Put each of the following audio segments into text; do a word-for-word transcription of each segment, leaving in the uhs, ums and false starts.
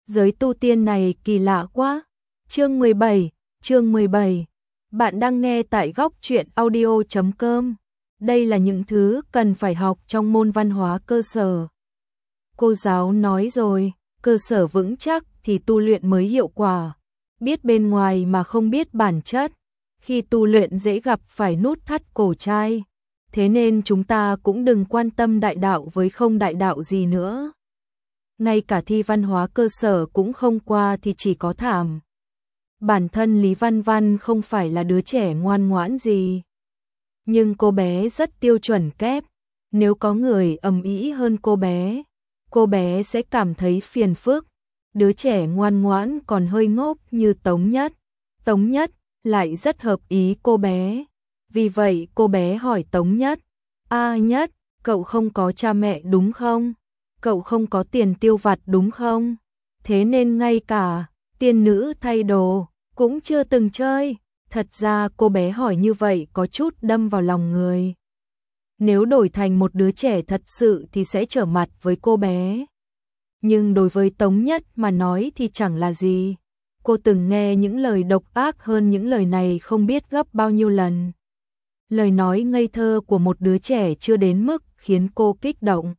Giới tu tiên này kỳ lạ quá. Chương mười bảy, chương mười bảy. Bạn đang nghe tại góc truyện audio chấm com. Đây là những thứ cần phải học trong môn văn hóa cơ sở. Cô giáo nói rồi, cơ sở vững chắc thì tu luyện mới hiệu quả. Biết bên ngoài mà không biết bản chất, khi tu luyện dễ gặp phải nút thắt cổ trai. Thế nên chúng ta cũng đừng quan tâm đại đạo với không đại đạo gì nữa. Ngay cả thi văn hóa cơ sở cũng không qua thì chỉ có thảm. Bản thân Lý Văn Văn không phải là đứa trẻ ngoan ngoãn gì. Nhưng cô bé rất tiêu chuẩn kép. Nếu có người ầm ĩ hơn cô bé, cô bé sẽ cảm thấy phiền phức. Đứa trẻ ngoan ngoãn còn hơi ngốc như Tống Nhất. Tống Nhất lại rất hợp ý cô bé. Vì vậy cô bé hỏi Tống Nhất, A Nhất, cậu không có cha mẹ đúng không? Cậu không có tiền tiêu vặt đúng không? Thế nên ngay cả tiên nữ thay đồ cũng chưa từng chơi. Thật ra cô bé hỏi như vậy có chút đâm vào lòng người. Nếu đổi thành một đứa trẻ thật sự thì sẽ trở mặt với cô bé. Nhưng đối với Tống Nhất mà nói thì chẳng là gì. Cô từng nghe những lời độc ác hơn những lời này không biết gấp bao nhiêu lần. Lời nói ngây thơ của một đứa trẻ chưa đến mức khiến cô kích động.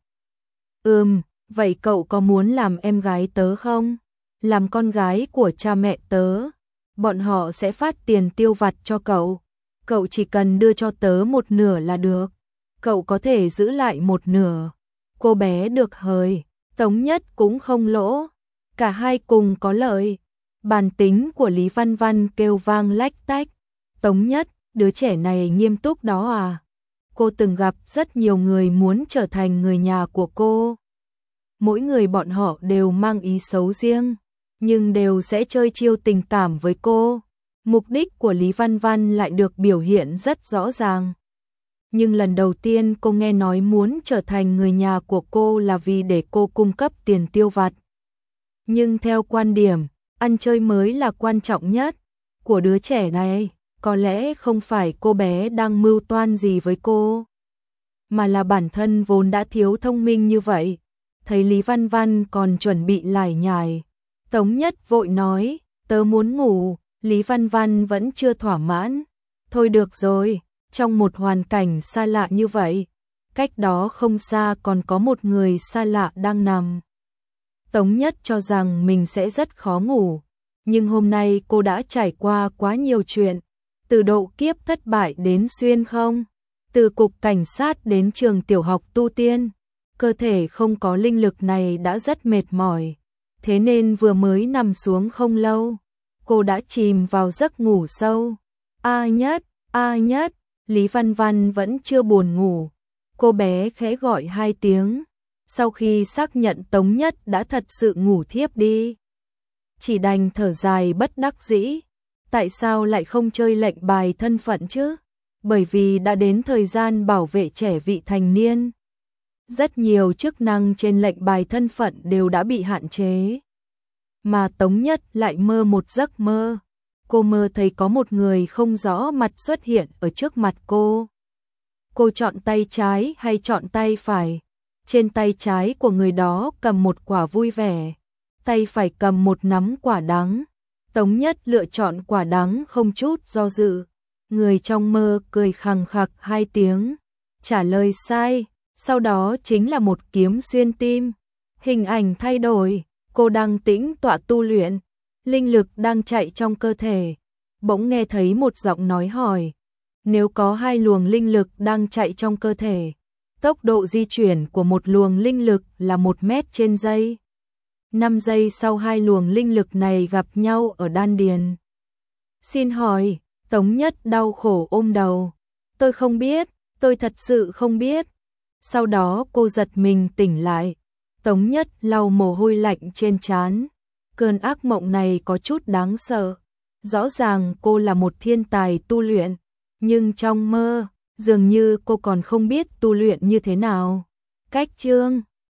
Ừm, vậy cậu có muốn làm em gái tớ không? Làm con gái của cha mẹ tớ. Bọn họ sẽ phát tiền tiêu vặt cho cậu. Cậu chỉ cần đưa cho tớ một nửa là được. Cậu có thể giữ lại một nửa. Cô bé được hời, Tống Nhất cũng không lỗ. Cả hai cùng có lợi. Bản tính của Lý Văn Văn kêu vang lách tách. Tống Nhất, đứa trẻ này nghiêm túc đó à? Cô từng gặp rất nhiều người muốn trở thành người nhà của cô. Mỗi người bọn họ đều mang ý xấu riêng, nhưng đều sẽ chơi chiêu tình cảm với cô. Mục đích của Lý Văn Văn lại được biểu hiện rất rõ ràng. Nhưng lần đầu tiên cô nghe nói muốn trở thành người nhà của cô là vì để cô cung cấp tiền tiêu vặt. Nhưng theo quan điểm, ăn chơi mới là quan trọng nhất của đứa trẻ này. Có lẽ không phải cô bé đang mưu toan gì với cô, mà là bản thân vốn đã thiếu thông minh như vậy. Thấy Lý Văn Văn còn chuẩn bị lải nhải, Tống Nhất vội nói, tớ muốn ngủ. Lý Văn Văn vẫn chưa thỏa mãn. Thôi được rồi, trong một hoàn cảnh xa lạ như vậy, cách đó không xa còn có một người xa lạ đang nằm. Tống Nhất cho rằng mình sẽ rất khó ngủ, nhưng hôm nay cô đã trải qua quá nhiều chuyện. Từ độ kiếp thất bại đến xuyên không, từ cục cảnh sát đến trường tiểu học tu tiên, cơ thể không có linh lực này đã rất mệt mỏi. Thế nên vừa mới nằm xuống không lâu, cô đã chìm vào giấc ngủ sâu. A Nhất, A Nhất, Lý Văn Văn vẫn chưa buồn ngủ. Cô bé khẽ gọi hai tiếng, sau khi xác nhận Tống Nhất đã thật sự ngủ thiếp đi. Chỉ đành thở dài bất đắc dĩ. Tại sao lại không chơi lệnh bài thân phận chứ? Bởi vì đã đến thời gian bảo vệ trẻ vị thành niên. Rất nhiều chức năng trên lệnh bài thân phận đều đã bị hạn chế. Mà Tống Nhất lại mơ một giấc mơ. Cô mơ thấy có một người không rõ mặt xuất hiện ở trước mặt cô. Cô chọn tay trái hay chọn tay phải? Trên tay trái của người đó cầm một quả vui vẻ, tay phải cầm một nắm quả đắng. Tống Nhất lựa chọn quả đắng không chút do dự. Người trong mơ cười khằng khặc hai tiếng, trả lời sai. Sau đó chính là một kiếm xuyên tim. Hình ảnh thay đổi, cô đang tĩnh tọa tu luyện, linh lực đang chạy trong cơ thể. Bỗng nghe thấy một giọng nói hỏi, nếu có hai luồng linh lực đang chạy trong cơ thể, tốc độ di chuyển của một luồng linh lực là một mét trên giây. năm giây sau hai luồng linh lực này gặp nhau ở đan điền. Xin hỏi, Tống Nhất đau khổ ôm đầu. Tôi không biết, tôi thật sự không biết. Sau đó cô giật mình tỉnh lại. Tống Nhất lau mồ hôi lạnh trên trán. Cơn ác mộng này có chút đáng sợ. Rõ ràng cô là một thiên tài tu luyện, nhưng trong mơ, dường như cô còn không biết tu luyện như thế nào. Cách chương